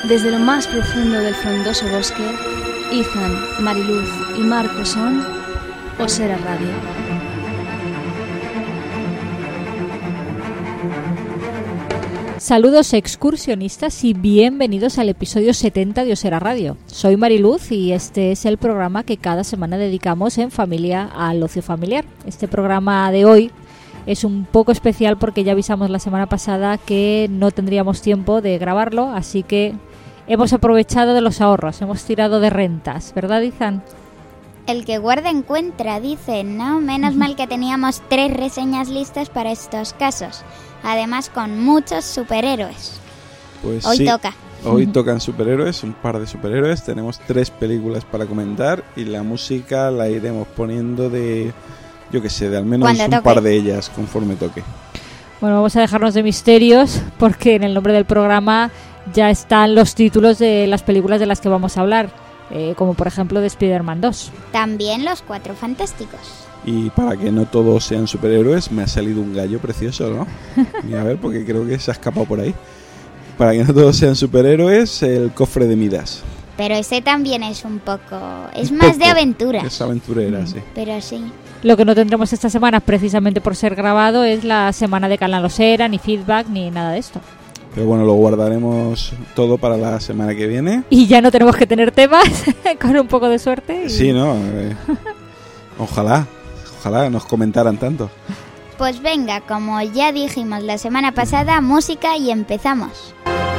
Desde lo más profundo del frondoso bosque, Ethan, Mariluz y Marco son Osera Radio. Saludos excursionistas y bienvenidos al episodio 70 de Osera Radio. Soy Mariluz y este es el programa que cada semana dedicamos en familia al ocio familiar. Este programa de hoy es un poco especial porque ya avisamos la semana pasada que no tendríamos tiempo de grabarlo, así que hemos aprovechado de los ahorros, hemos tirado de rentas, ¿verdad, Ethan? El que guarda encuentra, dicen, ¿no? Menos mal que teníamos 3 reseñas listas para estos casos. Además, con muchos superhéroes. Pues hoy sí, toca. Hoy tocan superhéroes, un par de superhéroes. Tenemos 3 películas para comentar y la música la iremos poniendo de, yo qué sé, de al menos un par de ellas conforme toque. Bueno, vamos a dejarnos de misterios porque en el nombre del programa ya están los títulos de las películas de las que vamos a hablar, como por ejemplo de Spider-Man 2. También los 4 Fantásticos. Y para que no todos sean superhéroes, me ha salido un gallo precioso, ¿no? Mira, a ver, porque creo que se ha escapado por ahí. Para que no todos sean superhéroes, el cofre de Midas. Pero ese también es un poco... Es un más poco de aventura. Es aventurera, sí. Pero sí. Lo que no tendremos esta semana, precisamente por ser grabado, es la semana de Canal Osera, ni feedback, ni nada de esto. Pero bueno, lo guardaremos todo para la semana que viene. Y ya no tenemos que tener temas, con un poco de suerte. Sí, ¿no? Ojalá nos comentaran tanto. Pues venga, como ya dijimos la semana pasada, música y empezamos.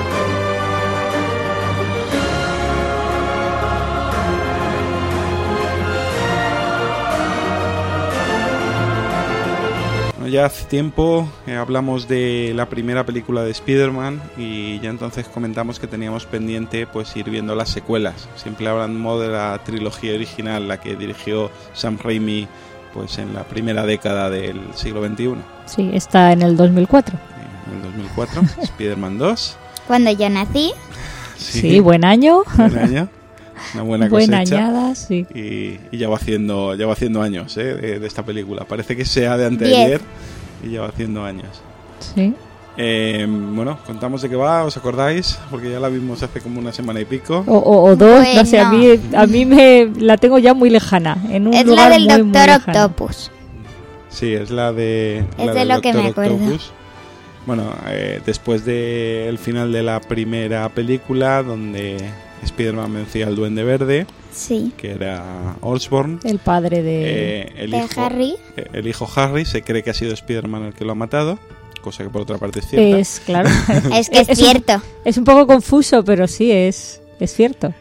Ya hace tiempo hablamos de la primera película de Spider-Man y ya entonces comentamos que teníamos pendiente pues ir viendo las secuelas. Siempre hablamos de la trilogía original, la que dirigió Sam Raimi pues en la primera década del siglo XXI. Sí, está en el 2004. En el 2004, Spider-Man 2. Cuando yo nací. Sí, buen año. Buen año. Una buena cosecha. Buena añada, sí. Y ya va haciendo años de esta película. Parece que sea de anteayer y ya va haciendo años. Sí. Bueno, contamos de qué va, ¿os acordáis? Porque ya la vimos hace como una semana y pico. O dos, bueno. No sé, a mí me la tengo ya muy lejana. En un es lugar la del muy, Doctor muy Octopus. Sí, es la de... Es la de del lo que Doctor me acuerdo. Octopus. Bueno, después del final de la primera película, donde Spider-Man vencía al Duende Verde, sí, que era Osborn, el padre de Harry. El hijo Harry se cree que ha sido Spider-Man el que lo ha matado, cosa que por otra parte es cierta. Es, claro. Es que es cierto. Es un poco confuso, pero sí, es cierto.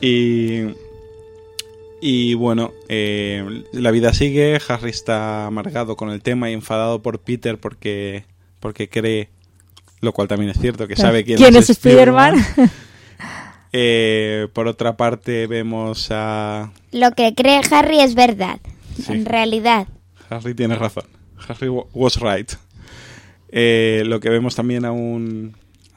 Y bueno, la vida sigue. Harry está amargado con el tema y enfadado por Peter porque cree, lo cual también es cierto, que sabe quién es Spider-Man. Por otra parte vemos a... Lo que cree Harry es verdad, sí. En realidad. Harry tiene razón. Harry was right. Lo que vemos también a un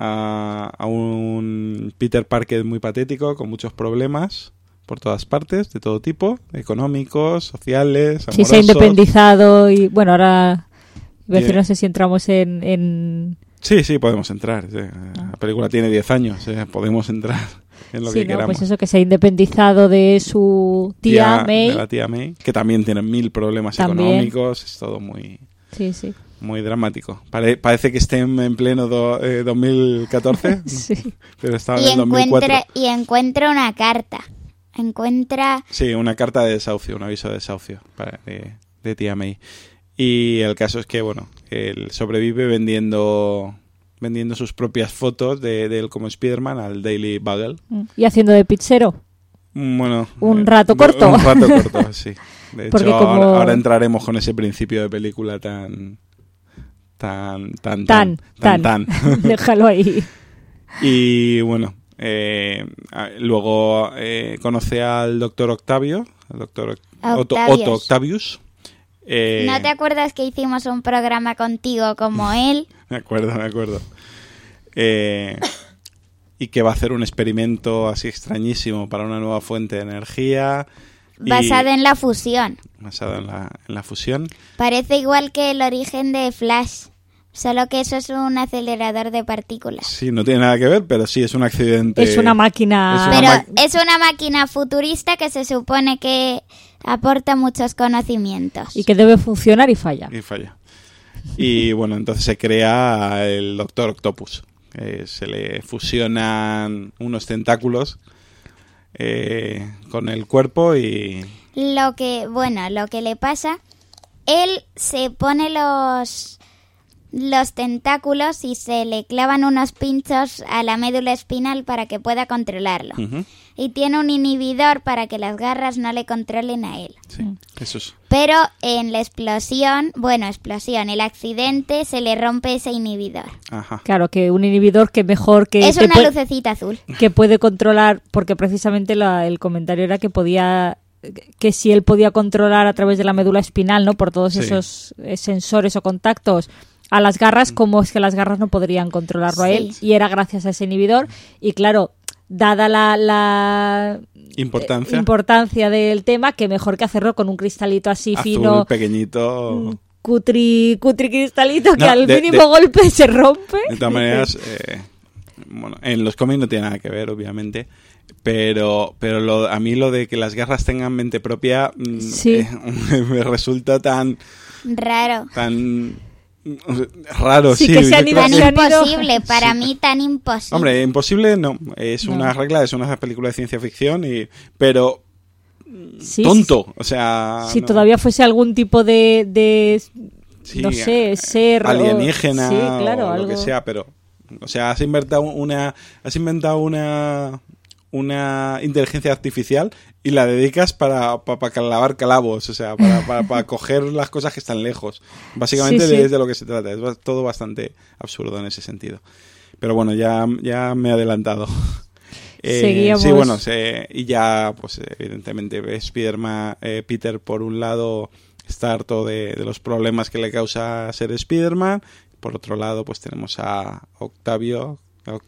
Peter Parker muy patético, con muchos problemas por todas partes, de todo tipo, económicos, sociales, amorosos. Sí, se ha independizado y bueno, ahora no sé si entramos en... Sí, podemos entrar. La película tiene 10 años, podemos entrar en lo que queramos. Pues eso, que se ha independizado de su tía May. De la tía May, que también tiene 1000 problemas económicos, es todo muy... Sí. Muy dramático. Parece que estén en pleno 2014, sí. Pero estaba en el 2004. Y encuentra una carta. Sí, una carta de desahucio, un aviso de desahucio de tía May. Y el caso es que, bueno, él sobrevive vendiendo sus propias fotos de él como Spider-Man al Daily Bugle. ¿Y haciendo de pizzero? Bueno, un rato corto. Un rato corto, sí. De hecho, ahora entraremos con ese principio de película tan. Déjalo ahí. Y bueno, luego conoce al doctor Octavio, al doctor Otto Octavius. ¿No te acuerdas que hicimos un programa contigo como él? Me acuerdo. Y que va a hacer un experimento así extrañísimo para una nueva fuente de energía. Basada en la fusión. Basada en la fusión. Parece igual que el origen de Flash. Solo que eso es un acelerador de partículas. Sí, no tiene nada que ver, pero sí, es un accidente. Es una máquina... Pero es una máquina futurista que se supone que aporta muchos conocimientos. Y que debe funcionar y falla. Y falla. Y bueno, entonces se crea el Doctor Octopus. Se le fusionan unos tentáculos con el cuerpo y... Lo que le pasa, él se pone los tentáculos y se le clavan unos pinchos a la médula espinal para que pueda controlarlo. Uh-huh. Y tiene un inhibidor para que las garras no le controlen a él. Sí, eso es. Pero en la el accidente se le rompe ese inhibidor. Ajá. Claro, que un inhibidor que mejor que... Es una lucecita azul. Que puede controlar, porque precisamente el comentario era que si él podía controlar a través de la médula espinal, ¿no? Por todos esos sensores o contactos a las garras, como es que las garras no podrían controlarlo a él, y era gracias a ese inhibidor. Y claro, dada la importancia del tema, que mejor que hacerlo con un cristalito así azul, fino, pequeñito, cutri cristalito, que al mínimo golpe se rompe. De todas maneras, bueno, en los cómics no tiene nada que ver, obviamente, pero a mí lo de que las garras tengan mente propia me resulta tan raro. Raro, sí. Sí, Que sean tan imposible, para mí tan imposible. Hombre, imposible no, es una regla, es una película de ciencia ficción, pero tonto, o sea... Si todavía fuese algún tipo de no sé, ser... alienígena o algo... lo que sea, pero... O sea, has inventado una inteligencia artificial y la dedicas para clavar clavos, o sea, para coger las cosas que están lejos. Básicamente es de lo que se trata. Es todo bastante absurdo en ese sentido. Pero bueno, ya me he adelantado. Seguíamos. Sí, bueno, y ya, pues evidentemente Spider-Man, Peter por un lado está harto de los problemas que le causa ser Spider-Man. Por otro lado, pues tenemos a Octavius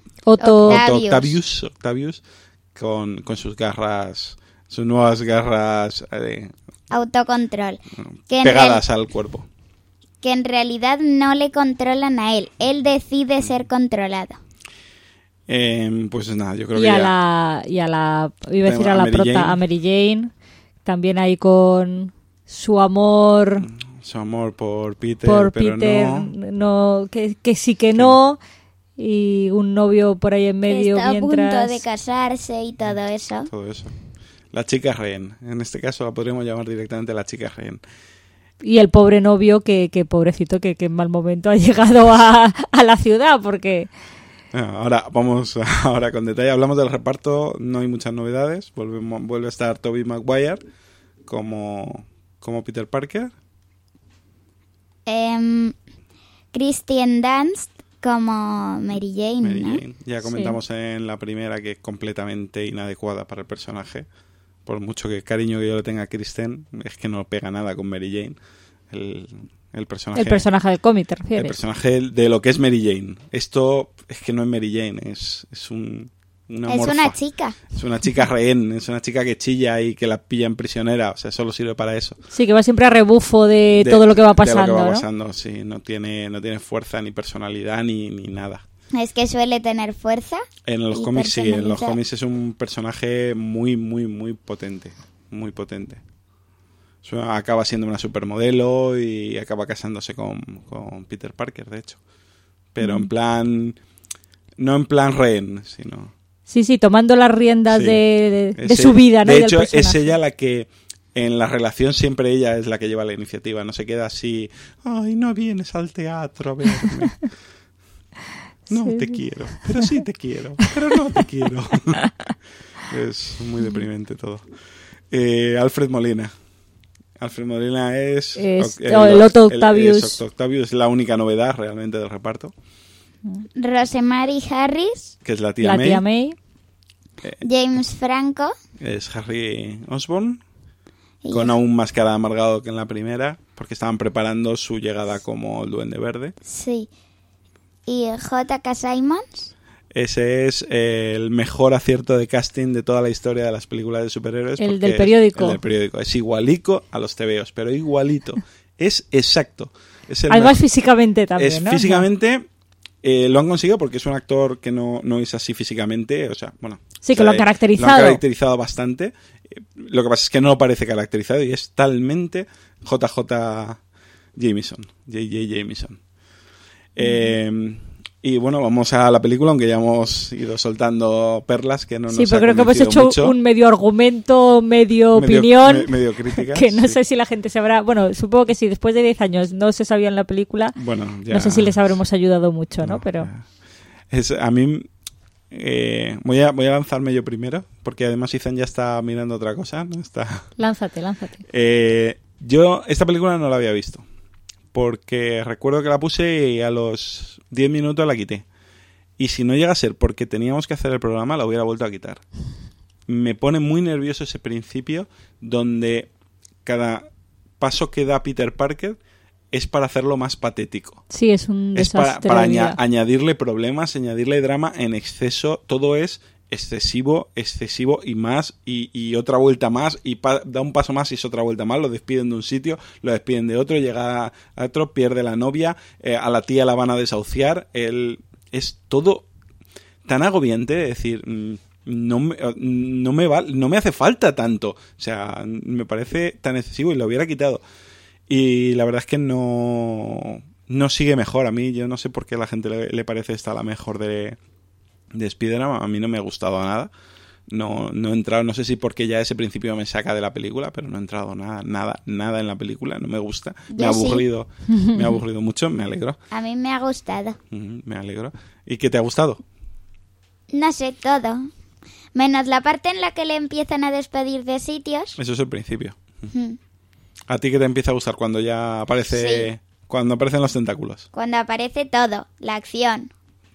con sus garras, sus nuevas garras autocontrol, pegadas al cuerpo. Que en realidad no le controlan a él decide ser controlado. Pues nada, yo creo que iba a decir a Mary Jane, también ahí con su amor por Peter, pero no que sí que no, y un novio por ahí en medio está mientras... a punto de casarse y todo eso. La chica rehén, en este caso la podríamos llamar directamente la chica rehén. Y el pobre novio que pobrecito, que en mal momento ha llegado a la ciudad, porque... Ahora vamos con detalle. Hablamos del reparto, no hay muchas novedades. Vuelve a estar Tobey Maguire como Peter Parker. Kristen Dunst como Mary Jane, ¿no? Ya comentamos en la primera que es completamente inadecuada para el personaje. Por mucho que cariño que yo le tenga a Kristen, es que no pega nada con Mary Jane. El personaje del cómic, ¿te refieres? El personaje de lo que es Mary Jane. Esto es que no es Mary Jane, es una morfa. Es una chica. Es una chica rehén, es una chica que chilla y que la pillan prisionera, o sea, solo sirve para eso. Sí, que va siempre a rebufo de todo lo que va pasando, de lo que va ¿no? pasando, sí, no tiene fuerza ni personalidad ni nada. Es que suele tener fuerza. En los cómics sí, en los cómics es un personaje muy, muy, muy potente, muy potente. Acaba siendo una supermodelo y acaba casándose con Peter Parker, de hecho. Pero en plan... No en plan rehén, sino... Sí, tomando las riendas de su vida, ¿no? De hecho, es ella la que... En la relación siempre ella es la que lleva la iniciativa. No se queda así... Ay, no vienes al teatro a verme. No te quiero. Pero sí te quiero. Pero no te quiero. Es muy deprimente todo. Alfred Molina. Alfred Molina es el Otto Octavius. Octavius es la única novedad realmente del reparto. Rosemary Harris, que es la tía May. James Franco es Harry Osborn, con aún más cara amargado que en la primera, porque estaban preparando su llegada como el Duende Verde. Sí. Y J.K. Simmons. Ese es el mejor acierto de casting de toda la historia de las películas de superhéroes. El del periódico. Es igualico a los tebeos, pero igualito. Es exacto. Además físicamente también, es ¿no? físicamente lo han conseguido porque es un actor que no es así físicamente, o sea, bueno... Sí, que lo han caracterizado. Lo han caracterizado bastante. Lo que pasa es que no parece caracterizado y es talmente JJ Jameson. J.J. Jameson. Y bueno, vamos a la película, aunque ya hemos ido soltando perlas que no nos pero creo que hemos hecho mucho. Un medio argumento, medio opinión. Medio crítica. Que no sé si la gente sabrá. Bueno, supongo que si después de 10 años no se sabía en la película, bueno, ya, no sé si les habremos ayudado mucho, ¿no? Pero a mí... voy a lanzarme yo primero, porque además Ethan ya está mirando otra cosa, ¿no? Lánzate. Yo esta película no la había visto, porque recuerdo que la puse y a los 10 minutos la quité. Y si no llega a ser porque teníamos que hacer el programa, la hubiera vuelto a quitar. Me pone muy nervioso ese principio, donde cada paso que da Peter Parker es para hacerlo más patético. Sí, es un desastre. Es para añadirle problemas, añadirle drama en exceso. Todo es excesivo y más, y otra vuelta más, y da un paso más y es otra vuelta más. Lo despiden de un sitio, lo despiden de otro, llega a otro, pierde la novia, a la tía la van a desahuciar. Es todo tan agobiante, de decir... No me hace falta tanto. O sea, me parece tan excesivo y lo hubiera quitado. Y la verdad es que no sigue mejor. A mí, yo no sé por qué a la gente le parece esta la mejor de Spider-Man. A mí no me ha gustado nada. No he entrado, no sé si porque ya ese principio me saca de la película, pero no he entrado nada en la película. No me gusta. Me ha aburrido mucho. Me alegro. A mí me ha gustado. Me alegro. ¿Y qué te ha gustado? No sé, todo. Menos la parte en la que le empiezan a despedir de sitios. Eso es el principio. ¿A ti qué te empieza a gustar cuando ya aparece... Sí. Cuando aparecen los tentáculos? Cuando aparece todo, la acción.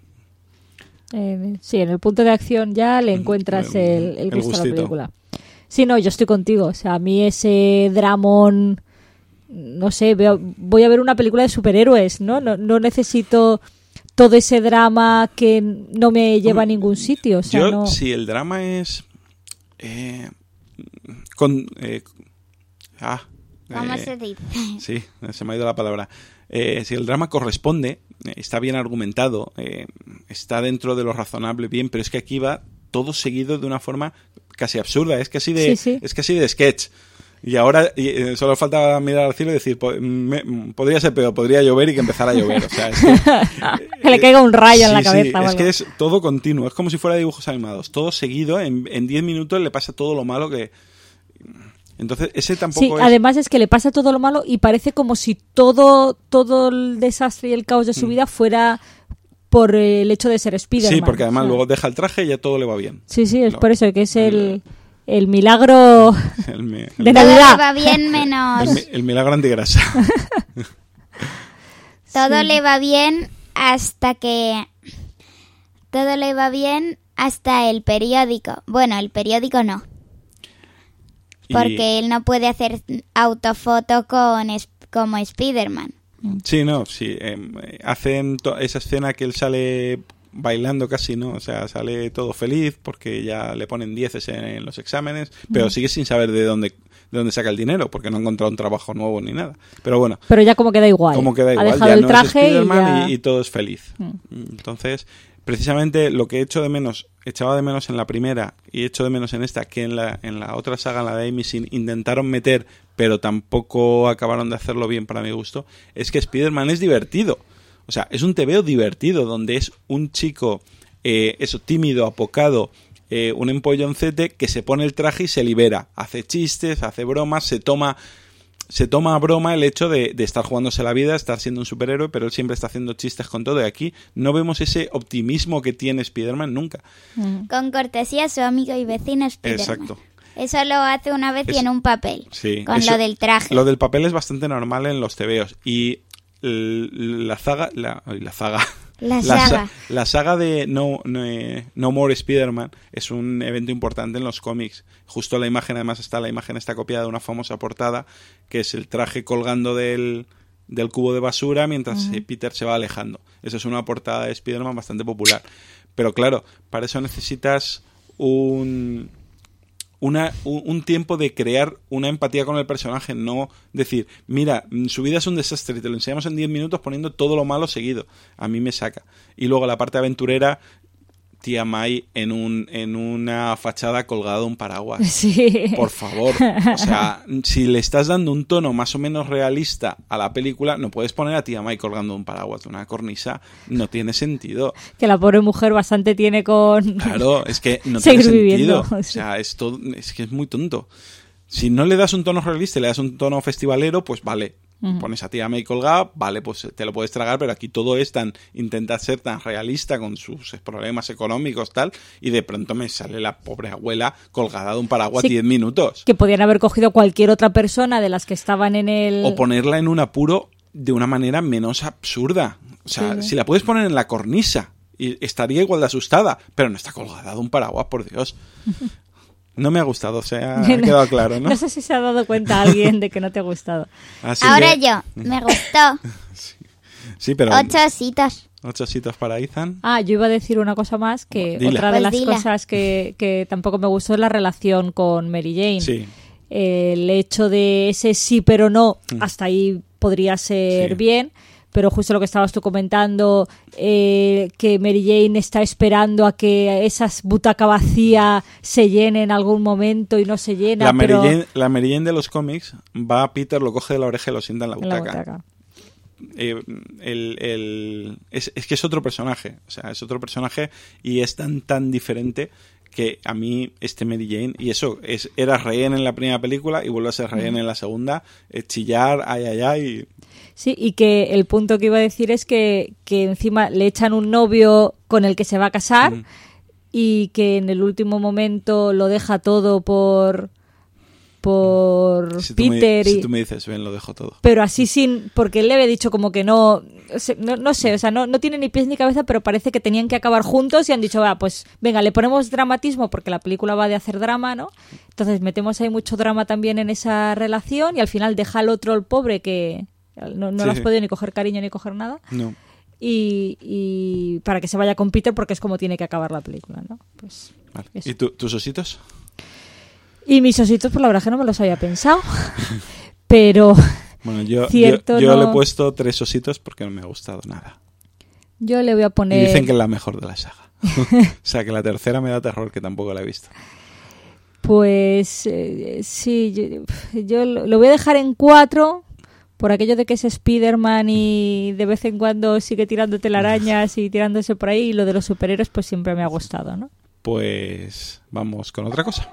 Sí, en el punto de acción ya le encuentras el gusto a la película. Sí, no, yo estoy contigo. O sea, a mí ese dramón... No sé, voy a ver una película de superhéroes, ¿no? No necesito... todo ese drama que no me lleva a ningún sitio. O sea, si el drama es... ¿Cómo se dice? Sí, se me ha ido la palabra. Si el drama corresponde, está bien argumentado, está dentro de lo razonable, bien, pero es que aquí va todo seguido de una forma casi absurda. Es casi de sketch. Y ahora solo falta mirar al cielo y decir, podría ser peor, podría llover y que empezara a llover. O sea, es que le caiga un rayo en la cabeza. Sí, es que es todo continuo, es como si fuera dibujos animados. Todo seguido, en 10 minutos le pasa todo lo malo que... Entonces, ese tampoco es... además es que le pasa todo lo malo y parece como si todo el desastre y el caos de su vida fuera por el hecho de ser Spider-Man. Sí, porque además luego deja el traje y ya todo le va bien. Sí, es por eso que es el milagro de Navidad. Todo le va bien menos... El milagro antigrasa. Todo le va bien hasta que... Todo le va bien hasta el periódico. Bueno, el periódico no. Porque él no puede hacer autofoto como Spider-Man. Sí, hacen esa escena que él sale bailando casi, ¿no? O sea, sale todo feliz porque ya le ponen 10 en los exámenes, pero sigue sin saber de dónde saca el dinero, porque no ha encontrado un trabajo nuevo ni nada. Pero bueno. Pero ya como queda igual. Ha dejado ya el no traje es Spider-Man y todo es feliz. Entonces, precisamente lo que echaba de menos en la primera y echo de menos en esta, que en la otra saga, en la de Amy Sin, intentaron meter, pero tampoco acabaron de hacerlo bien para mi gusto, es que Spider-Man es divertido. O sea, es un tebeo divertido, donde es un chico tímido, apocado, un empolloncete que se pone el traje y se libera. Hace chistes, hace bromas, se toma a broma el hecho de estar jugándose la vida, estar siendo un superhéroe, pero él siempre está haciendo chistes con todo. Y aquí no vemos ese optimismo que tiene Spider-Man nunca. Con cortesía a su amigo y vecino Spider-Man. Exacto. Eso lo hace una vez y en un papel. Sí, con lo del traje. Lo del papel es bastante normal en los tebeos. Y la saga de No More Spider-Man es un evento importante en los cómics. Justo la imagen está copiada de una famosa portada, que es el traje colgando del cubo de basura mientras Peter se va alejando. Esa es una portada de Spider-Man bastante popular. Pero claro, para eso necesitas un tiempo de crear una empatía con el personaje, no decir, mira, su vida es un desastre y te lo enseñamos en 10 minutos poniendo todo lo malo seguido. A mí me saca. Y luego la parte aventurera, tía May en una fachada colgada de un paraguas. Sí. Por favor. O sea, si le estás dando un tono más o menos realista a la película, no puedes poner a tía May colgando un paraguas de una cornisa. No tiene sentido. Que la pobre mujer bastante tiene con... Claro, es que no seguir tiene viviendo. sentido. O sea, es que es muy tonto. Si no le das un tono realista y le das un tono festivalero, pues vale. Pones a tía May colgada, vale, pues te lo puedes tragar, pero aquí todo es intenta ser tan realista con sus problemas económicos, tal, y de pronto me sale la pobre abuela colgada de un paraguas 10 minutos. Que podían haber cogido cualquier otra persona de las que estaban en el... O ponerla en un apuro de una manera menos absurda. O sea, si la puedes poner en la cornisa, y estaría igual de asustada, pero no está colgada de un paraguas, por Dios. No me ha gustado, o sea, ha quedado claro, ¿no? No sé si se ha dado cuenta alguien de que no te ha gustado. Así Ahora que... yo, me gustó. Sí, pero... 8 ositos. 8 ositos para Ethan. Yo iba a decir una cosa más, que Dila. otra de Pues las dila. cosas que tampoco me gustó es la relación con Mary Jane. Sí. El hecho de ese sí pero no, hasta ahí podría ser Sí. bien, pero justo lo que estabas tú comentando, que Mary Jane está esperando a que esas butaca vacía se llenen en algún momento y no se llena. La Mary pero... Jane de los cómics va a Peter, lo coge de la oreja y lo sienta en la en la butaca. butaca. Es que es otro personaje, o sea, es otro personaje y es tan diferente que a mí Mary Jane, y eso, era rehén en la primera película y vuelve a ser rehén en la segunda, chillar, ay. Sí, y que el punto que iba a decir es que encima le echan un novio con el que se va a casar y que en el último momento lo deja todo por Peter. Si tú me dices, ven, lo dejo todo. Pero así porque él le había dicho como que no sé, o sea, no tiene ni pies ni cabeza, pero parece que tenían que acabar juntos y han dicho, pues venga, le ponemos dramatismo porque la película va de hacer drama, ¿no? Entonces metemos ahí mucho drama también en esa relación y al final deja al otro, el pobre, que no le has podido ni coger cariño ni coger nada. No. Y para que se vaya con Peter porque es como tiene que acabar la película, ¿no? Pues Vale. eso. ¿Y tus ositos? Y mis ositos, pues la verdad es que no me los había pensado. Pero Bueno, yo cierto, le he no. puesto 3 ositos porque no me ha gustado nada. Yo le voy a poner... Y dicen que es la mejor de la saga. O sea, que la tercera me da terror, que tampoco la he visto. Pues sí, yo lo voy a dejar en 4 por aquello de que es Spider-Man y de vez en cuando sigue tirando telarañas y tirándose por ahí, y lo de los superhéroes pues siempre me ha gustado, ¿no? Pues vamos con otra cosa.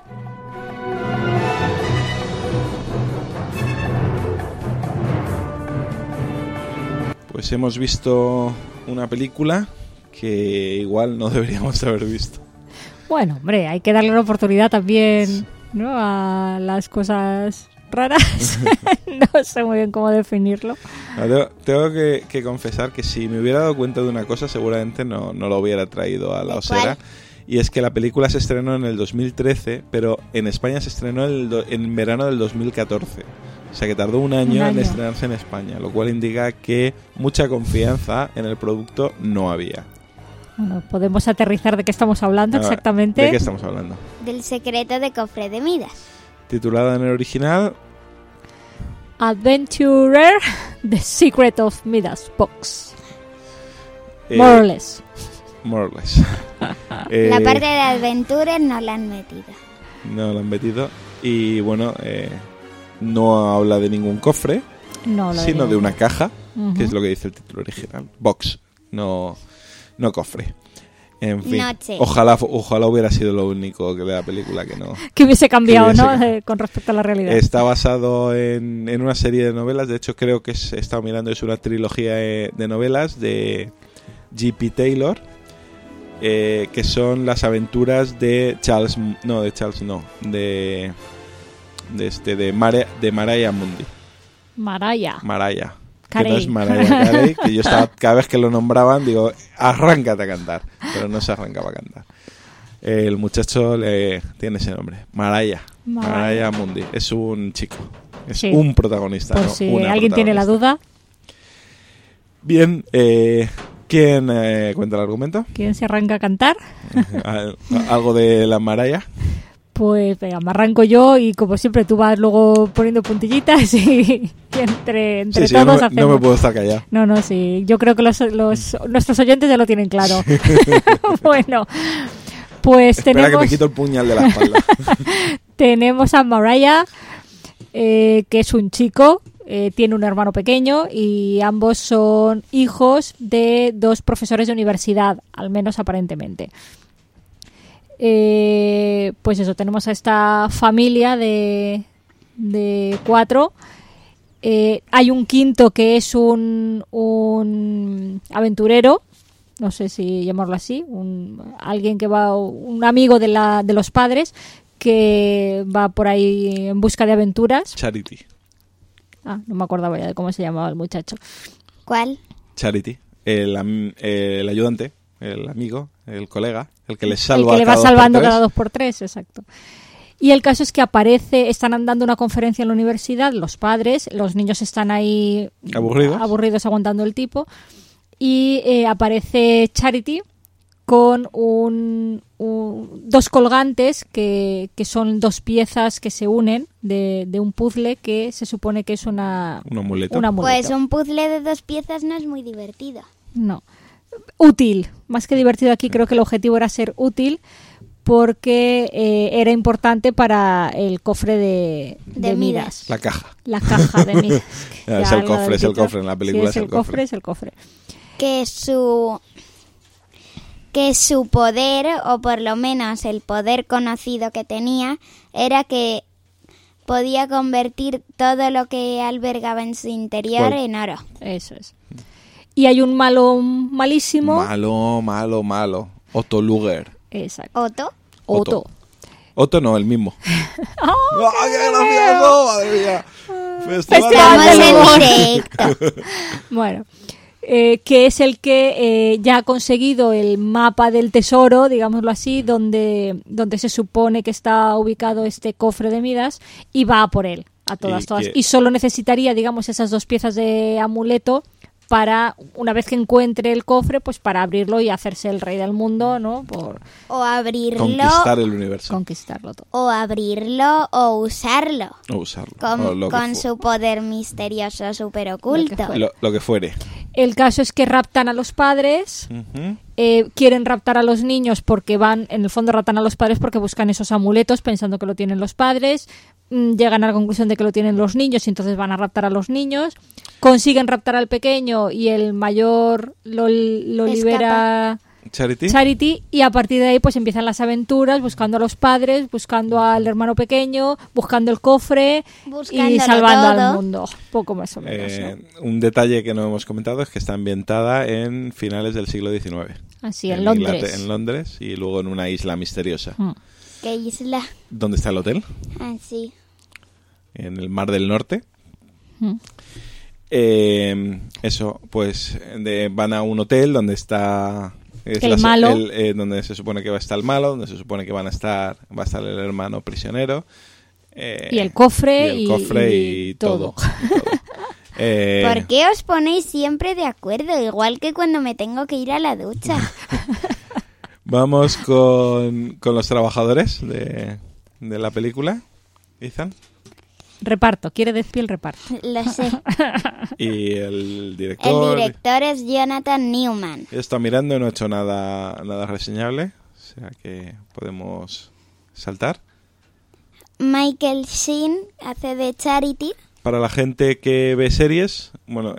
Pues hemos visto una película que igual no deberíamos haber visto. Bueno, hombre, hay que darle una oportunidad también, ¿no?, a las cosas raras. No sé muy bien cómo definirlo. Tengo que confesar que si me hubiera dado cuenta de una cosa, seguramente no lo hubiera traído a la osera. Y es que la película se estrenó en el 2013, pero en España se estrenó en verano del 2014. O sea que tardó un año en estrenarse en España, lo cual indica que mucha confianza en el producto no había. Bueno, podemos aterrizar de qué estamos hablando exactamente. ¿De qué estamos hablando? Del secreto de cofre de Midas. Titulada en el original Adventurer, The Secret of Midas Box. More or less. More or less. La parte de Adventurer no la han metido. No la han metido. Y bueno, no habla de ningún cofre, sino de una caja, que es lo que dice el título original. Box, no cofre. En fin, Noche. ojalá hubiera sido lo único que de la película que no. Que hubiese cambiado, que hubiese ¿no? cambiado. Con respecto a la realidad. Está basado en una serie de novelas. De hecho, creo que he estado mirando, es una trilogía de novelas de G.P. Taylor, que son las aventuras de Mariah Mundi. Mariah. Que no es Mariah Carey, que yo estaba, cada vez que lo nombraban, digo, arráncate a cantar. Pero no se arrancaba a cantar. El muchacho tiene ese nombre, Mariah Mundi. Es un chico, es un protagonista. Por ¿no? si Una alguien tiene la duda. Bien, ¿quién cuenta el argumento? ¿Quién se arranca a cantar? ¿Algo de la Mariah? Pues venga, me arranco yo y como siempre tú vas luego poniendo puntillitas y entre Sí, todos no hacemos. me puedo estar callado. No, sí, yo creo que nuestros oyentes ya lo tienen claro. Bueno, pues Espera que me quito el puñal de la espalda. tenemos a Mariah, que es un chico, tiene un hermano pequeño y ambos son hijos de 2 profesores de universidad, al menos aparentemente. Pues eso, tenemos a esta familia de 4. Hay un quinto que es un aventurero, no sé si llamarlo así, alguien que va, un amigo de los padres que va por ahí en busca de aventuras. Charity. No me acordaba ya de cómo se llamaba el muchacho. ¿Cuál? Charity. El ayudante, el amigo, el colega, el que le salva. El que le va salvando cada 2 2x3, exacto. Y el caso es que están dando una conferencia en la universidad, los padres, los niños están ahí aburridos aguantando el tipo, y aparece Charity con 2 colgantes que son 2 piezas que se unen de un puzzle que se supone que es un amuleto. Pues un puzzle de 2 piezas no es muy divertido. No. Útil. Más que divertido aquí, creo que el objetivo era ser útil porque era importante para el cofre de Midas. La caja. La caja de Midas. Es el cofre en la película. Sí, es el cofre. Que su poder, o por lo menos el poder conocido que tenía, era que podía convertir todo lo que albergaba en su interior en oro. Eso es. Y hay un malo malísimo. Malo. Otto Luger. Exacto. Otto no, el mismo. ¡Oh, qué gracioso! ¡Madre mía! Estamos en directo. Bueno, que es el que ya ha conseguido el mapa del tesoro, digámoslo así, donde se supone que está ubicado este cofre de Midas, y va a por él, a todas. Y solo necesitaría, digamos, esas 2 piezas de amuleto para, una vez que encuentre el cofre, pues para abrirlo y hacerse el rey del mundo, ¿no? O abrirlo. Conquistar el universo. Conquistarlo todo. O abrirlo o usarlo. Con su poder misterioso súper oculto. Lo que fuere. El caso es que raptan a los padres, quieren raptar a los niños porque en el fondo raptan a los padres porque buscan esos amuletos pensando que lo tienen los padres, llegan a la conclusión de que lo tienen los niños y entonces van a raptar a los niños, consiguen raptar al pequeño y el mayor lo libera Charity, y a partir de ahí pues empiezan las aventuras buscando a los padres, buscando al hermano pequeño, buscando el cofre y salvando al mundo, poco más o menos, ¿no? Un detalle que no hemos comentado es que está ambientada en finales del siglo XIX. Así, en Londres. En Londres y luego en una isla misteriosa. ¿Qué isla? ¿Dónde está el hotel? Sí. En el Mar del Norte. Eso, pues van a un hotel donde está malo, donde se supone que va a estar el malo, donde se supone que va a estar el hermano prisionero, y el cofre y todo. ¿Por qué os ponéis siempre de acuerdo? Igual que cuando me tengo que ir a la ducha. Vamos con los trabajadores de la película. Ethan. Reparto, quiere decir el reparto. Lo sé. Y el director. El director es Jonathan Newman. Está mirando y no ha hecho nada reseñable, o sea que podemos saltar. Michael Sheen hace de Charity. Para la gente que ve series, bueno,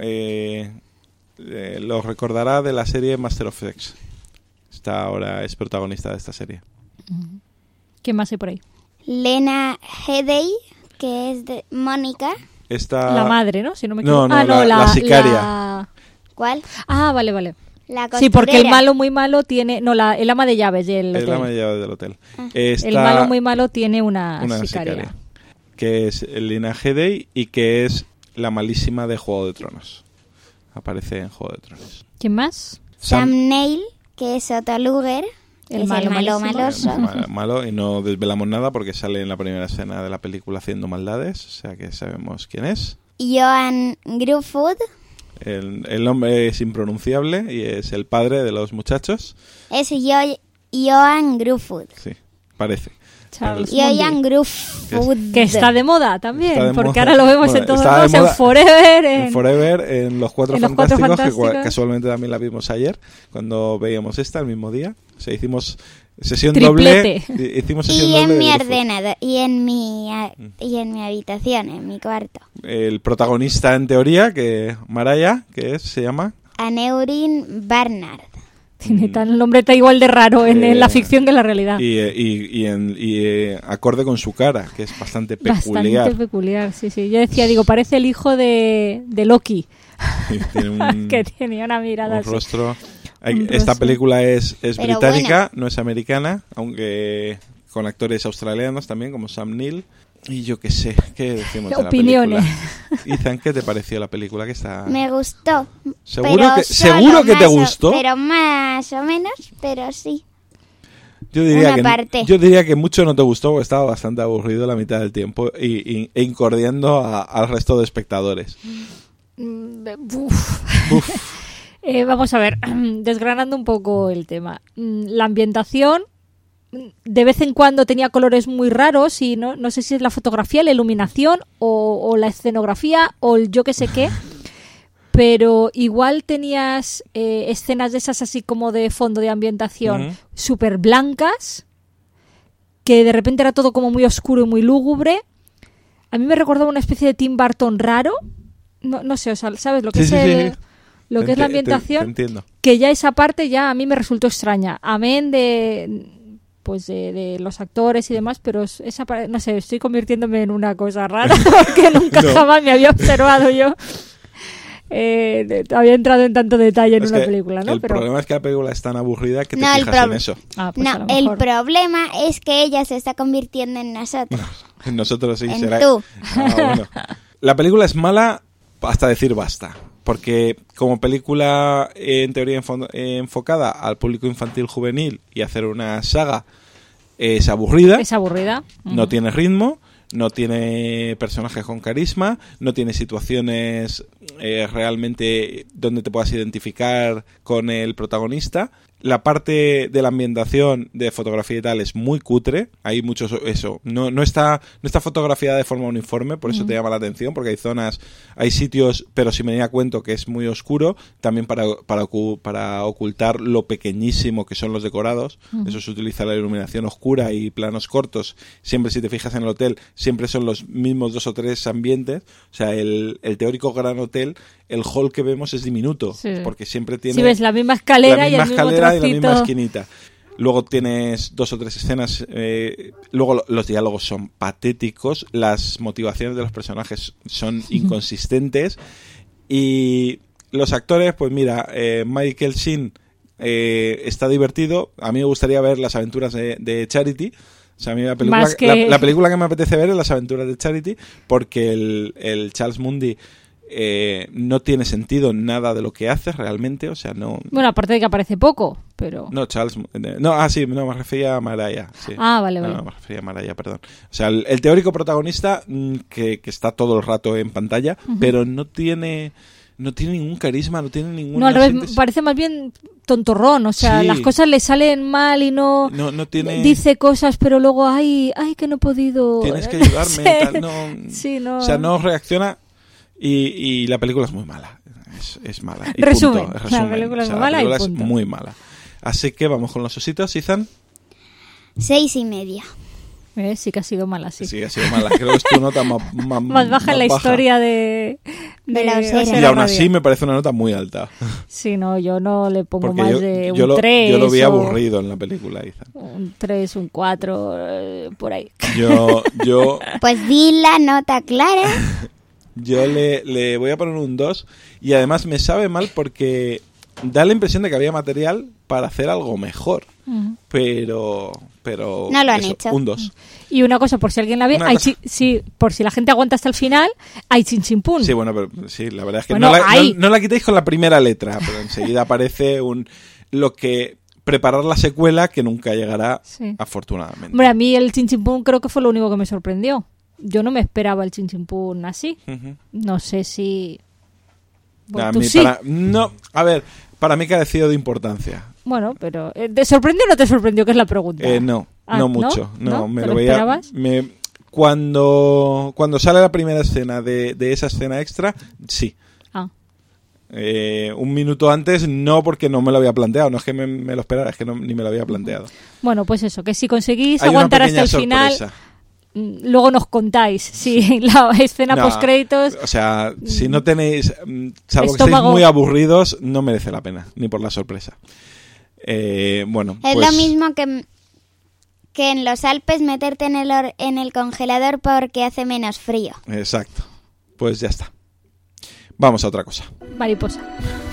lo recordará de la serie Master of Sex. Ahora es protagonista de esta serie. ¿Qué más hay por ahí? Lena Headey, que es de Mónica. La madre, ¿no? Si no me equivoco. La sicaria. ¿Cuál? Vale. La costurera. Sí, porque el malo muy malo tiene... el ama de llaves del hotel. El ama de llaves del hotel. El malo muy malo tiene una sicaria. Que es Lena Headey y que es la malísima de Juego de Tronos. Aparece en Juego de Tronos. ¿Quién más? Sam Neill, que es Otto Luger. El malo maloso. Malo, y no desvelamos nada porque sale en la primera escena de la película haciendo maldades, o sea que sabemos quién es. Johan Gruffudd. El nombre es impronunciable y es el padre de los muchachos. Es Johan Gruffudd. Sí, parece. Charles Y oían Mundy. Groove Food. Que está de moda también, Está de porque moda. ahora lo vemos Bueno, en todos está de lados, en moda Forever, En Forever, en Los Cuatro en Los Cuatro Fantásticos, que Fantásticos. casualmente también la vimos ayer, cuando veíamos esta el mismo día. O sea, hicimos sesión Triplete. doble. Hicimos sesión Y doble en de mi Groove Food. ordenador, y en mi habitación, en mi cuarto. El protagonista, en teoría, que Mariah, que se llama... Aneurin Barnard. Tiene tan, el nombre está igual de raro en la ficción que en la realidad. Y acorde con su cara, que es bastante peculiar. Bastante peculiar, sí. Yo decía, parece el hijo de Loki, Tiene un, que tenía una mirada un así. rostro. Un Esta rostro. película es Pero británica, no es americana, aunque con actores australianos también, como Sam Neill. Y yo qué sé, ¿qué decimos de la Opiniones. película? Ethan, ¿qué te pareció la película? Que está... Me gustó. ¿Seguro pero que- solo seguro que te más o- gustó? Pero más o menos, pero sí. Yo diría una que parte. yo diría que mucho no te gustó, porque estaba bastante aburrido la mitad del tiempo e incordiando al resto de espectadores. Vamos a ver, desgranando un poco el tema. La ambientación de vez en cuando tenía colores muy raros y no sé si es la fotografía, la iluminación o la escenografía o el yo que sé qué, pero igual tenías escenas de esas así como de fondo de ambientación Ujú. súper blancas, que de repente era todo como muy oscuro y muy lúgubre. A mí me recordaba una especie de Tim Burton raro. No sé, o sea, ¿sabes lo que Sí, es sí, el... sí. Lo que es la ambientación, Te entiendo. que ya esa parte ya a mí me resultó extraña. Amén de los actores y demás, pero esa no sé, estoy convirtiéndome en una cosa rara porque nunca No. jamás me había observado yo. Había entrado en tanto detalle en Es una que película, ¿no? el problema es que la película es tan aburrida que te No, el fijas en prob- eso. Ah, pues a No, lo el mejor. problema es que ella se está convirtiendo en nosotros. Nosotros sí En será. tú. Ah, bueno. La película es mala hasta decir basta. Porque como película en teoría enfocada al público infantil juvenil y hacer una saga es aburrida, Es aburrida. no tiene ritmo, no tiene personajes con carisma, no tiene situaciones realmente donde te puedas identificar con el protagonista. La parte de la ambientación, de fotografía y tal, es muy cutre. Hay mucho eso. No está fotografiada de forma uniforme, por eso te llama la atención, porque hay zonas, hay sitios, pero si me da cuenta que es muy oscuro, también para ocultar lo pequeñísimo que son los decorados. Eso se utiliza la iluminación oscura y planos cortos. Siempre, si te fijas en el hotel, siempre son los mismos 2 o 3 ambientes. O sea, el teórico gran hotel, el hall que vemos es diminuto, Sí. porque siempre tiene Si ves la misma escalera, la misma y el mismo escalera y la misma trocito. esquinita. Luego tienes 2 o 3 escenas. Luego los diálogos son patéticos. Las motivaciones de los personajes son inconsistentes. Y los actores, pues mira, Michael Sheen está divertido. A mí me gustaría ver las aventuras de Charity. O sea, a mí la película, Más que- la película que me apetece ver es las aventuras de Charity, porque el Charles Mundy no tiene sentido nada de lo que hace realmente. O sea, no... Bueno, aparte de que aparece poco, pero... No, me refería a Mariah. Sí. Ah, vale. No, me refería a Mariah, perdón. O sea, el teórico protagonista que está todo el rato en pantalla, pero no tiene ningún carisma, no tiene ninguna... No, al revés, sientes- parece más bien tontorrón, o sea, Sí. las cosas le salen mal y no tiene... dice cosas, pero luego, ay, que no he podido... Tienes que ayudarme, Sí. tal, no... Sí, no... O sea, no reacciona y la película es muy mala. Es mala. Y Resumen, punto. la película es muy mala y La película punto. es muy mala. Así que vamos con los ositos, Ethan. 6,5. Sí que ha sido mala, sí. Sí, ha sido mala. Creo que es tu nota más Más baja en la historia de la Osera. Osera Y aún Radio. así me parece una nota muy alta. Sí, no, yo no le pongo Porque más de yo un lo 3. yo lo vi o aburrido en la película, Ethan. Un 3, un 4, por ahí. Yo Pues di la nota clara. le voy a poner un 2 y además me sabe mal porque da la impresión de que había material para hacer algo mejor. Pero No lo han eso, hecho. Un 2. Y una cosa, por si alguien la ve, Una hay cosa. sí, por si la gente aguanta hasta el final, hay chin chin pun. Sí, bueno, pero sí, la verdad es que Bueno, hay. no la quitéis con la primera letra, pero enseguida aparece lo que preparar la secuela que nunca llegará, Sí. afortunadamente. Hombre, a mí el chin chin pun creo que fue lo único que me sorprendió. Yo no me esperaba el chin chin pun así. Ujú. No sé si... Bueno, A tú mí sí. para mí carecido de importancia. Bueno, pero ¿te sorprendió o no te sorprendió? Que es la pregunta. No. No mucho, no, me ¿Te lo lo veía. esperabas? Cuando sale la primera escena de esa escena extra, sí. Un minuto antes no, porque no me lo había planteado, no es que me lo esperara, es que ni me lo había planteado. Bueno, pues eso, que si conseguís Hay aguantar una hasta el pequeña final, sorpresa. luego nos contáis si la escena No, postcréditos. O sea, si no tenéis, salvo que estómago. estéis muy aburridos, no merece la pena, ni por la sorpresa. Bueno, Es pues, lo mismo que en los Alpes meterte en el congelador porque hace menos frío. Exacto, pues ya está. Vamos a otra cosa. Mariposa.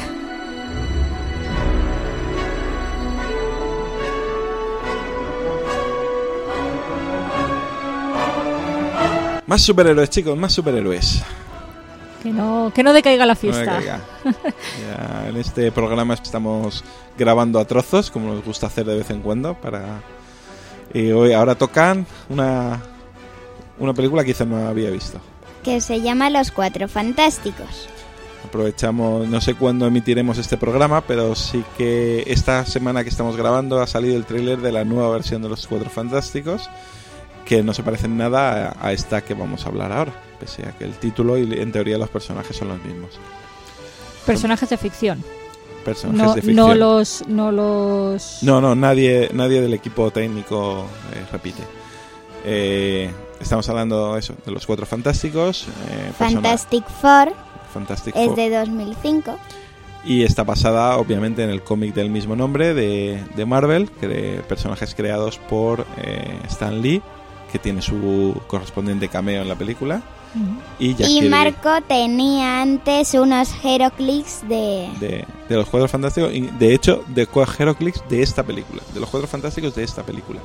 Más superhéroes, chicos, más superhéroes. Que no decaiga la No me fiesta. caiga. Ya, en este programa estamos grabando a trozos, como nos gusta hacer de vez en cuando, y ahora tocan una película que quizá no había visto. Que se llama Los Cuatro Fantásticos. Aprovechamos, no sé cuándo emitiremos este programa, pero sí que esta semana que estamos grabando ha salido el tráiler de la nueva versión de Los Cuatro Fantásticos, que no se parece en nada a esta que vamos a hablar ahora, pese a que el título y en teoría los personajes son los mismos. Personajes de ficción. Personajes de ficción. No, nadie del equipo técnico repite. Estamos hablando eso, de Los Cuatro Fantásticos. Fantastic Four Fantastic es Four. de 2005. Y está basada obviamente en el cómic del mismo nombre de Marvel, de personajes creados por Stan Lee, que tiene su correspondiente cameo en la película. Y Jack Y Kirby, Marco tenía antes unos Heroclix de Los Cuatro Fantásticos, y de hecho de Heroclix de esta película, de Los Cuatro Fantásticos de esta película.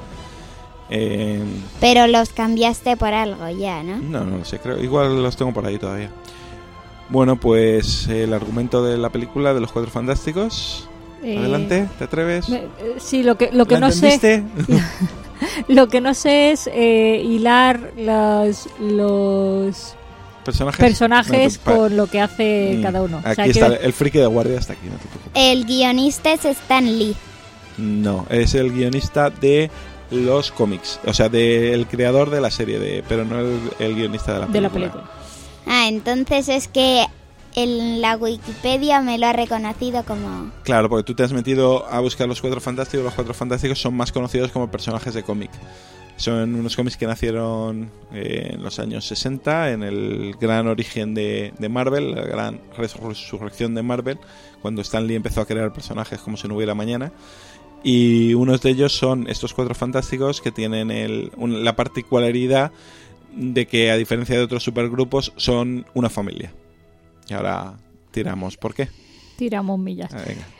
Pero los cambiaste por algo ya, ¿no? No lo sé, creo, igual los tengo por ahí todavía. Bueno, pues el argumento de la película de Los Cuatro Fantásticos. Adelante, ¿te atreves? Sí, lo que no sé. ¿Entendiste? Lo que no sé es hilar los personajes con lo que hace cada uno. Aquí está, el friki de guardia está aquí, no te preocupes. El guionista es Stan Lee. No, es el guionista de los cómics, o sea, del creador de la serie, pero no el guionista de la película. Ah, entonces es que en la Wikipedia me lo ha reconocido como... Claro, porque tú te has metido a buscar Los Cuatro Fantásticos. Los Cuatro Fantásticos son más conocidos como personajes de cómic. Son unos cómics que nacieron en los años 60, en el gran origen de Marvel, la gran resurrección de Marvel, cuando Stan Lee empezó a crear personajes como si no hubiera mañana. Y unos de ellos son estos Cuatro Fantásticos, que tienen la particularidad de que, a diferencia de otros supergrupos, son una familia. Y ahora tiramos. ¿Por qué? Tiramos millas.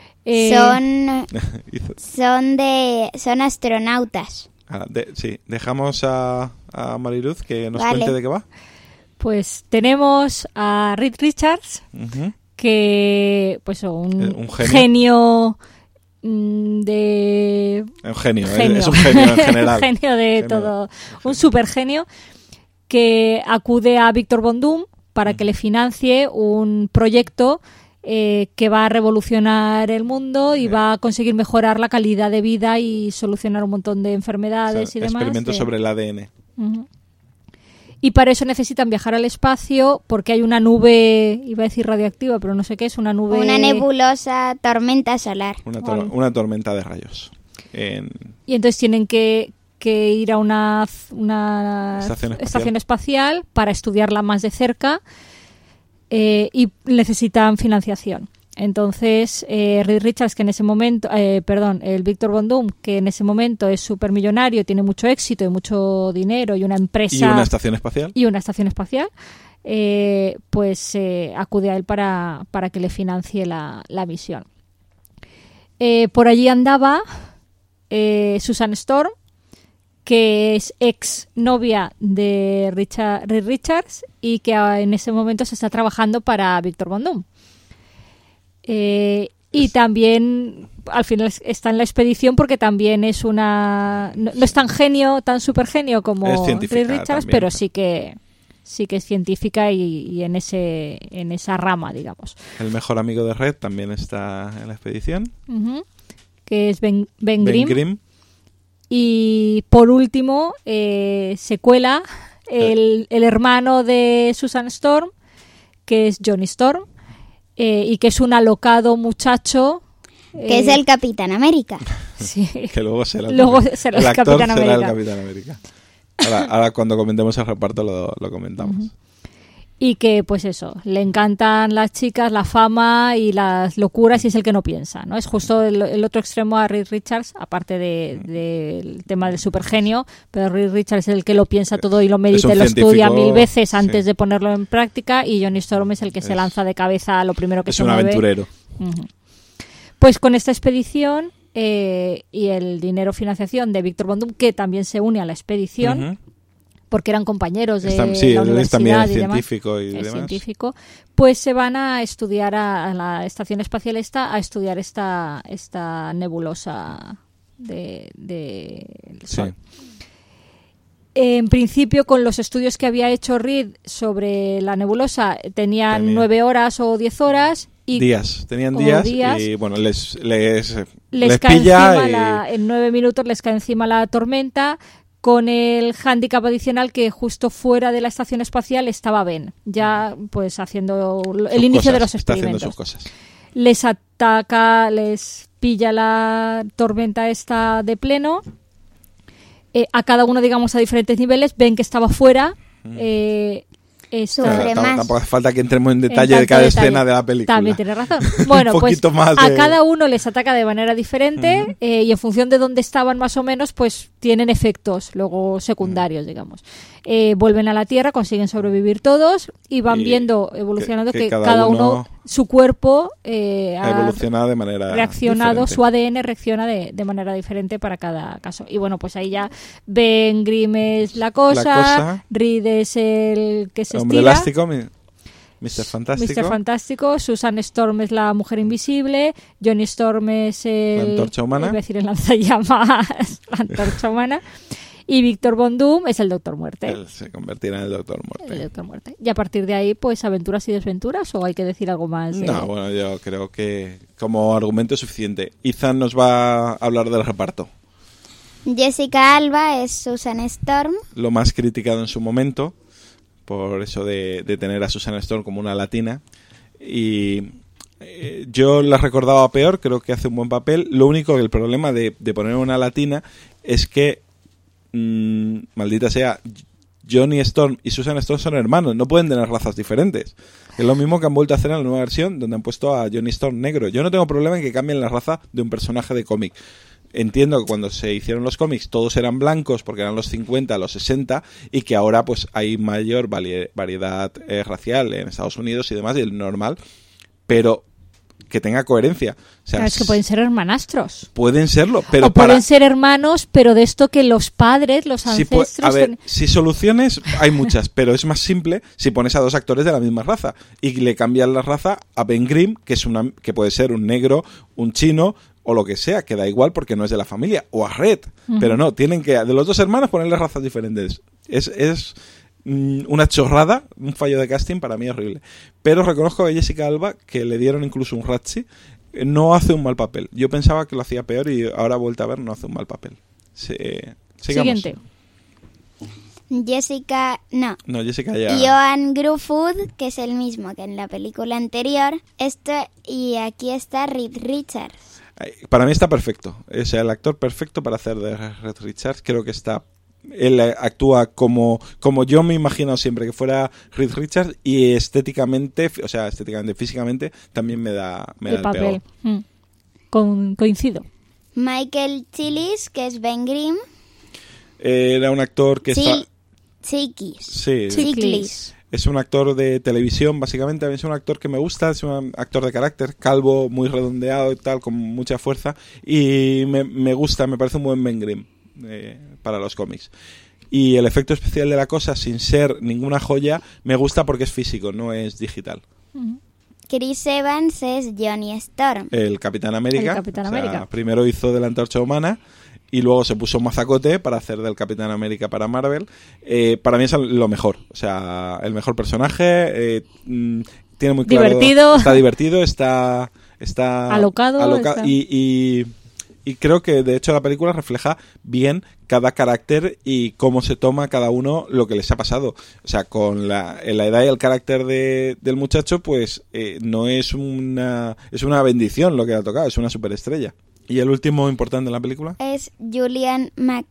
Son astronautas. Sí, dejamos a Mariluz que nos cuente de qué va. Pues tenemos a Reed Richards, que pues un genio de... Un genio. Es un genio en general. Genio de todo. Un supergenio que acude a Victor Von Doom para que le financie un proyecto que va a revolucionar el mundo y va a conseguir mejorar la calidad de vida y solucionar un montón de enfermedades y demás. Experimentos sobre el ADN. Y para eso necesitan viajar al espacio porque hay una nube, iba a decir radioactiva, pero no sé qué es, una nube... Una nebulosa tormenta solar. Una tormenta de rayos. Y entonces tienen que ir a una estación espacial para estudiarla más de cerca y necesitan financiación. Entonces, Reed Richards, que en ese momento, el Victor Von Doom, que en ese momento es supermillonario, tiene mucho éxito y mucho dinero y una empresa... Y una estación espacial. Pues acude a él para que le financie la misión. Por allí andaba Susan Storm, que es ex novia de Reed Richards y que en ese momento se está trabajando para Victor Von Doom. Y también al final está en la expedición porque también es no es tan super genio como Reed Richards, también, pero sí que es científica y en esa rama, digamos. El mejor amigo de Red también está en la expedición. Que es Ben Grimm. Y por último, se cuela el hermano de Susan Storm, que es Johnny Storm, y que es un alocado muchacho. Que es el Capitán América. Sí. Que luego será el Capitán América. América. Será el Capitán América. Ahora cuando comentemos el reparto lo comentamos. Uh-huh. Y que, pues eso, le encantan las chicas, la fama y las locuras, y es el que no piensa, ¿no? Es justo el otro extremo a Reed Richards, aparte del tema del supergenio, pero Reed Richards es el que lo piensa todo y lo medita y lo estudia 1000 veces antes de ponerlo en práctica, y Johnny Storm es el que se lanza de cabeza a lo primero que se mueve. Es un aventurero. Uh-huh. Pues con esta expedición y el dinero financiación de Victor Von Doom, que también se une a la expedición, uh-huh, porque eran compañeros de la universidad él es también y científico demás, y demás. Científico, pues se van a estudiar a la estación espacial a estudiar esta nebulosa del Sol. Sí. En principio, con los estudios que había hecho Reed sobre la nebulosa, tenían 9 horas o 10 horas. Tenían días y bueno, les cae pilla en 9 minutos les cae encima la tormenta, con el hándicap adicional que justo fuera de la estación espacial estaba Ben, ya pues haciendo el inicio de los experimentos. Está haciendo sus cosas. Les ataca, les pilla la tormenta esta de pleno, a cada uno, digamos, a diferentes niveles. Ven que estaba fuera. Tampoco hace falta que entremos en detalle de cada escena de la película. También tienes razón. Bueno, pues a cada uno les ataca de manera diferente, uh-huh, y en función de dónde estaban más o menos, pues tienen efectos luego secundarios, uh-huh, digamos. Vuelven a la Tierra, consiguen sobrevivir todos y van viendo, evolucionando, que cada uno su cuerpo ha evolucionado de manera reaccionado, diferente. Su ADN reacciona de manera diferente para cada caso. Y bueno, pues ahí ya Ben Grimm es la cosa. Reed es el que se Hombre estira. Elástico, Mr. Fantástico. Mr. Fantástico. Susan Storm es la mujer invisible. Johnny Storm es la antorcha humana. Iba a decir el lanzallamas, la antorcha humana. Y Victor Von Doom es el Doctor Muerte. Él se convertirá en el Doctor Muerte. El Doctor Muerte. Y a partir de ahí, pues, aventuras y desventuras, ¿o hay que decir algo más? No, bueno, yo creo que como argumento es suficiente. Ethan nos va a hablar del reparto. Jessica Alba es Susan Storm. Lo más criticado en su momento, por eso de tener a Susan Storm como una latina. Y yo la recordaba peor, creo que hace un buen papel. Lo único que el problema de poner una latina es que maldita sea, Johnny Storm y Susan Storm son hermanos, no pueden tener razas diferentes. Es lo mismo que han vuelto a hacer en la nueva versión, donde han puesto a Johnny Storm negro. Yo no tengo problema en que cambien la raza de un personaje de cómic. Entiendo que cuando se hicieron los cómics todos eran blancos porque eran los 50, los 60, y que ahora pues hay mayor variedad racial en Estados Unidos y demás, y el normal, pero que tenga coherencia. O sea, claro, es que pueden ser hermanastros. Pueden serlo, pero pueden ser hermanos, pero de esto que los padres, los ancestros... A ver, si soluciones hay muchas, pero es más simple si pones a 2 actores de la misma raza y le cambias la raza a Ben Grimm, que puede ser un negro, un chino o lo que sea, que da igual porque no es de la familia, o a Red, uh-huh, pero no, tienen que, de los 2 hermanos, ponerle razas diferentes. Es una chorrada, un fallo de casting para mí horrible. Pero reconozco a Jessica Alba, que le dieron incluso un Ratchi, no hace un mal papel. Yo pensaba que lo hacía peor y ahora vuelta a ver, no hace un mal papel. Sigamos. Siguiente. Jessica ya. Johan Gruffudd, que es el mismo que en la película anterior. Y aquí está Reed Richards. Para mí está perfecto. O sea, el actor perfecto para hacer de Reed Richards. Creo que está... Él actúa como yo me imagino siempre que fuera Reed Richards, y estéticamente, físicamente también me da el papel. Coincido. Michael Chillis, que es Ben Grimm. Era un actor que Chiklis. Es un actor de televisión, básicamente. Es un actor que me gusta, es un actor de carácter, calvo, muy redondeado y tal, con mucha fuerza, y me gusta, me parece un buen Ben Grimm para los cómics. Y el efecto especial de la cosa, sin ser ninguna joya, me gusta porque es físico, no es digital. Chris Evans es Johnny Storm, el Capitán América. Primero hizo de la Antorcha Humana y luego se puso un mazacote para hacer del Capitán América para Marvel. Para mí es lo mejor, o sea, el mejor personaje. Tiene muy claro, divertido. Está divertido, está alocado. Y y creo que de hecho la película refleja bien cada carácter y cómo se toma cada uno lo que les ha pasado. O sea, con la edad y el carácter del muchacho, pues no es es una bendición lo que le ha tocado, es una superestrella. ¿Y el último importante en la película? Es Julian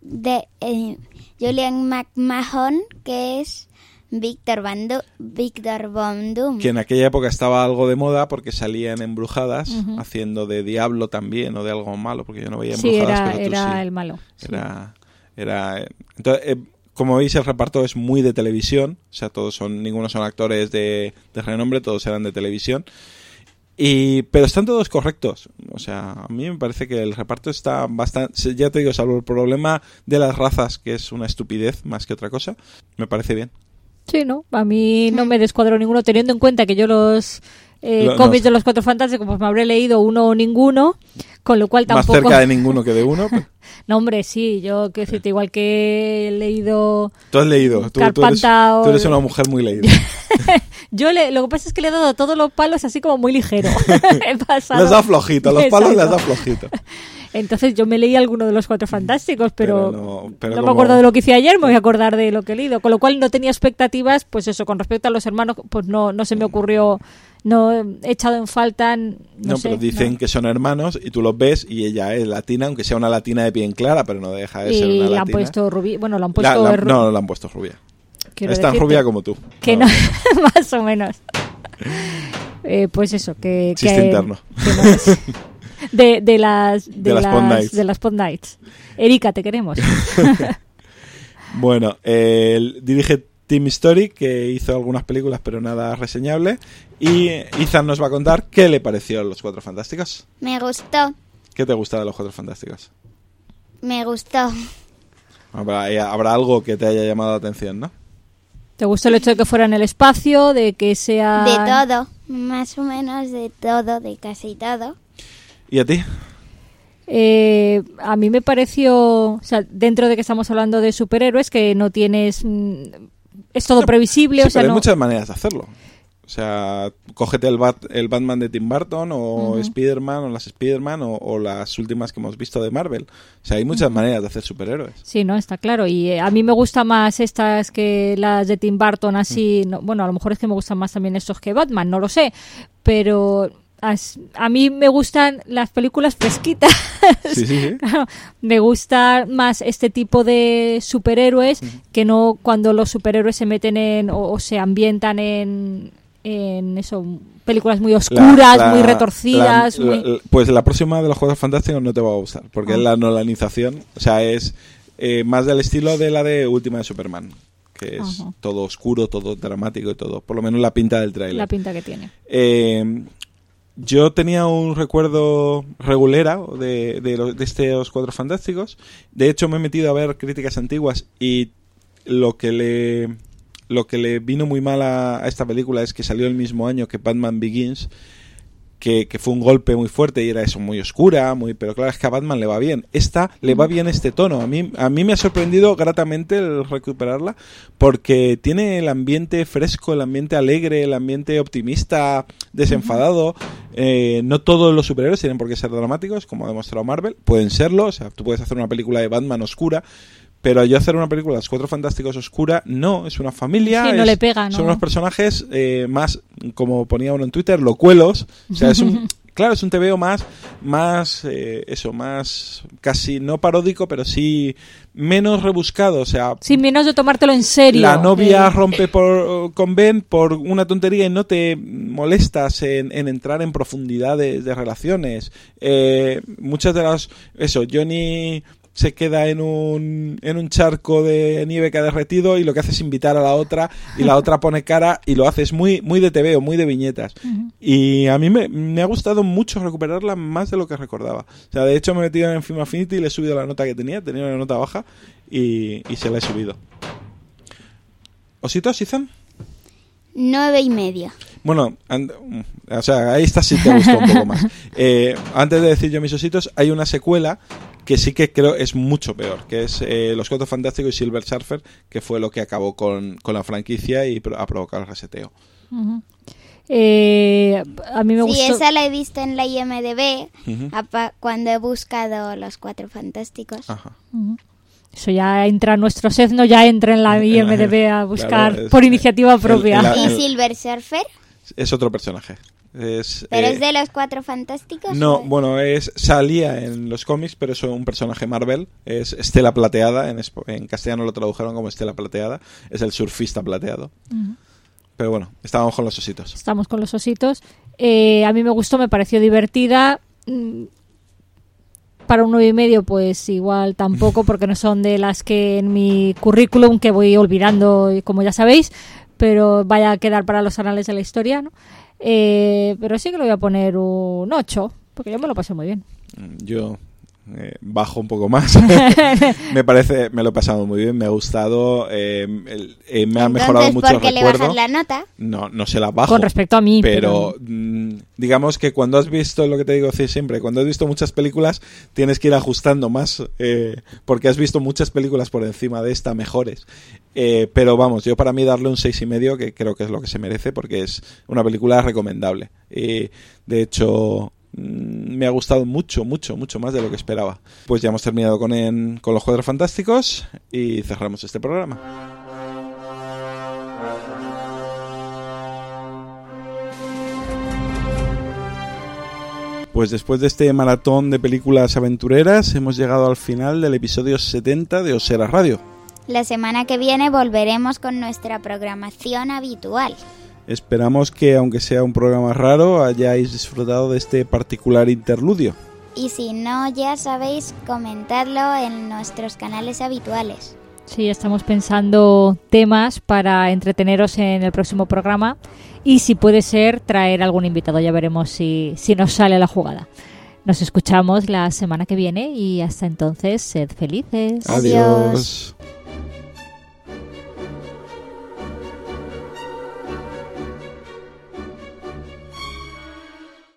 McMahon, que es Víctor Von Doom. Que en aquella época estaba algo de moda porque salían Embrujadas, haciendo de diablo también o de algo malo, porque yo no veía Embrujadas, pero tú era sí. el malo. Entonces, como veis, el reparto es muy de televisión, o sea, ninguno son actores de renombre, todos eran de televisión. Pero están todos correctos. O sea, a mí me parece que el reparto está bastante... Ya te digo, salvo el problema de las razas, que es una estupidez más que otra cosa, me parece bien. Sí, ¿no? A mí no me descuadró ninguno, teniendo en cuenta que yo los cómics de los Cuatro Fantásticos pues me habré leído uno o ninguno, con lo cual tampoco... Más cerca de ninguno que de uno. Pero... No, hombre, sí, yo quiero decirte, igual que he leído... Tú has leído, tú eres una mujer muy leída. Lo que pasa es que le he dado todos los palos así como muy ligero. He pasado... Les da flojito, los palos les da flojito. Entonces yo me leí alguno de los Cuatro Fantásticos, pero no me acuerdo de lo que hice ayer, me voy a acordar de lo que he leído. Con lo cual no tenía expectativas, pues eso, con respecto a los hermanos, pues no se me ocurrió, no he echado en falta... No sé, pero dicen que son hermanos y tú los ves y ella es latina, aunque sea una latina de piel clara, pero no deja de ser una latina. Y la han puesto rubia, bueno, la han puesto... No, la han puesto rubia. Quiero es tan rubia como tú. Que no, más o menos. Pues eso, que... Chiste interno. Que no es. De las Pod Nights. Erika, te queremos. Bueno, dirige Tim Story, que hizo algunas películas pero nada reseñable, y Ethan nos va a contar qué le pareció Los Cuatro Fantásticos. Me gustó. ¿Qué te gusta de Los Cuatro Fantásticos? Me gustó. Habrá algo que te haya llamado la atención, ¿no? ¿Te gustó el hecho de que fuera en el espacio, de que sea...? De todo, más o menos de todo, de casi todo. ¿Y a ti? A mí me pareció, o sea, dentro de que estamos hablando de superhéroes, que no tienes... es todo previsible, sí, o sea, pero hay no... muchas maneras de hacerlo. O sea, cógete el Batman de Tim Burton o Spider-Man o las Spider-Man o las últimas que hemos visto de Marvel. O sea, hay muchas maneras de hacer superhéroes. Sí, no, está claro. Y a mí me gustan más estas que las de Tim Burton, así... No, bueno, a lo mejor es que me gustan más también estos que Batman, no lo sé. Pero... A mí me gustan las películas fresquitas. Sí. Claro, me gusta más este tipo de superhéroes que no cuando los superhéroes se meten o se ambientan en eso, películas muy oscuras, muy retorcidas. Pues la próxima de Los Cuatro Fantásticos no te va a gustar, porque es la nolanización. O sea, es más del estilo de la de Última de Superman, que es todo oscuro, todo dramático y todo. Por lo menos la pinta del tráiler. La pinta que tiene. Yo tenía un recuerdo regulera de estos Cuatro Fantásticos. De hecho, me he metido a ver críticas antiguas y lo que le vino muy mal a esta película es que salió el mismo año que Batman Begins, que fue un golpe muy fuerte y era eso, muy oscura, pero claro, es que a Batman le va bien. Le va bien este tono. A mí me ha sorprendido gratamente el recuperarla, porque tiene el ambiente fresco, el ambiente alegre, el ambiente optimista, desenfadado. No todos los superhéroes tienen por qué ser dramáticos, como ha demostrado Marvel. Pueden serlo, o sea, tú puedes hacer una película de Batman oscura, pero yo hacer una película de Los Cuatro Fantásticos oscura, no, es una familia. Sí, no le pega, ¿no? Son unos personajes más, como ponía uno en Twitter, locuelos. O sea, es un TVO más casi no paródico, pero sí menos rebuscado, o sea... Sí, menos de tomártelo en serio. La novia rompe con Ben por una tontería y no te molestas en entrar en profundidades de relaciones. Muchas de las... Johnny se queda en un charco de nieve que ha derretido y lo que hace es invitar a la otra y la otra pone cara y lo hace, es muy de TVO, muy de viñetas. Y a mí me ha gustado mucho recuperarla más de lo que recordaba. O sea, de hecho me he metido en Film Affinity y le he subido la nota que tenía una nota baja y se la he subido. ¿Ositos, Ethan? 9,5. Bueno, o sea, ahí está, sí te gustó un poco más. Antes de decir yo mis ositos, hay una secuela que sí que creo es mucho peor, que es Los Cuatro Fantásticos y Silver Surfer, que fue lo que acabó con la franquicia y ha provocado el reseteo. A mí me gustó. Sí, esa la he visto en la IMDb Ujú. cuando he buscado Los Cuatro Fantásticos. Ajá. Eso ya entra, nuestro sesno ya entra en la IMDb a buscar Claro, por iniciativa propia. ¿Y Silver Surfer? Es otro personaje. ¿Pero es de Los Cuatro Fantásticos? No, ¿O? bueno, salía en los cómics, pero es un personaje Marvel. Es Estela Plateada, en castellano lo tradujeron como Estela Plateada. Es el surfista plateado. Pero bueno, estábamos con los ositos. Estamos con los ositos. A mí me gustó, me pareció divertida. Para un 9,5 pues igual tampoco, porque no son de las que en mi currículum que voy olvidando, como ya sabéis, pero vaya a quedar para los anales de la historia, ¿no? Pero sí que le voy a poner un 8, porque yo me lo pasé muy bien. Yo bajo un poco más. Me lo he pasado muy bien, me ha gustado, me ha mejorado mucho el ¿por qué le recuerdo. bajas la nota? No se la bajo. Con respecto a mí. Pero digamos que cuando has visto, lo que te digo siempre, cuando has visto muchas películas tienes que ir ajustando más, porque has visto muchas películas por encima de esta mejores. Pero vamos, yo para mí darle un 6,5, que creo que es lo que se merece, porque es una película recomendable. De hecho, me ha gustado mucho más de lo que esperaba. Pues ya hemos terminado con los Cuatro Fantásticos y cerramos este programa. Pues después de este maratón de películas aventureras hemos llegado al final del episodio 70 de Osera Radio. La semana que viene volveremos con nuestra programación habitual. Esperamos que, aunque sea un programa raro, hayáis disfrutado de este particular interludio. Y si no, ya sabéis, comentadlo en nuestros canales habituales. Sí, estamos pensando temas para entreteneros en el próximo programa y, si puede ser, traer algún invitado. Ya veremos si nos sale la jugada. Nos escuchamos la semana que viene y hasta entonces, sed felices. Adiós. Adiós.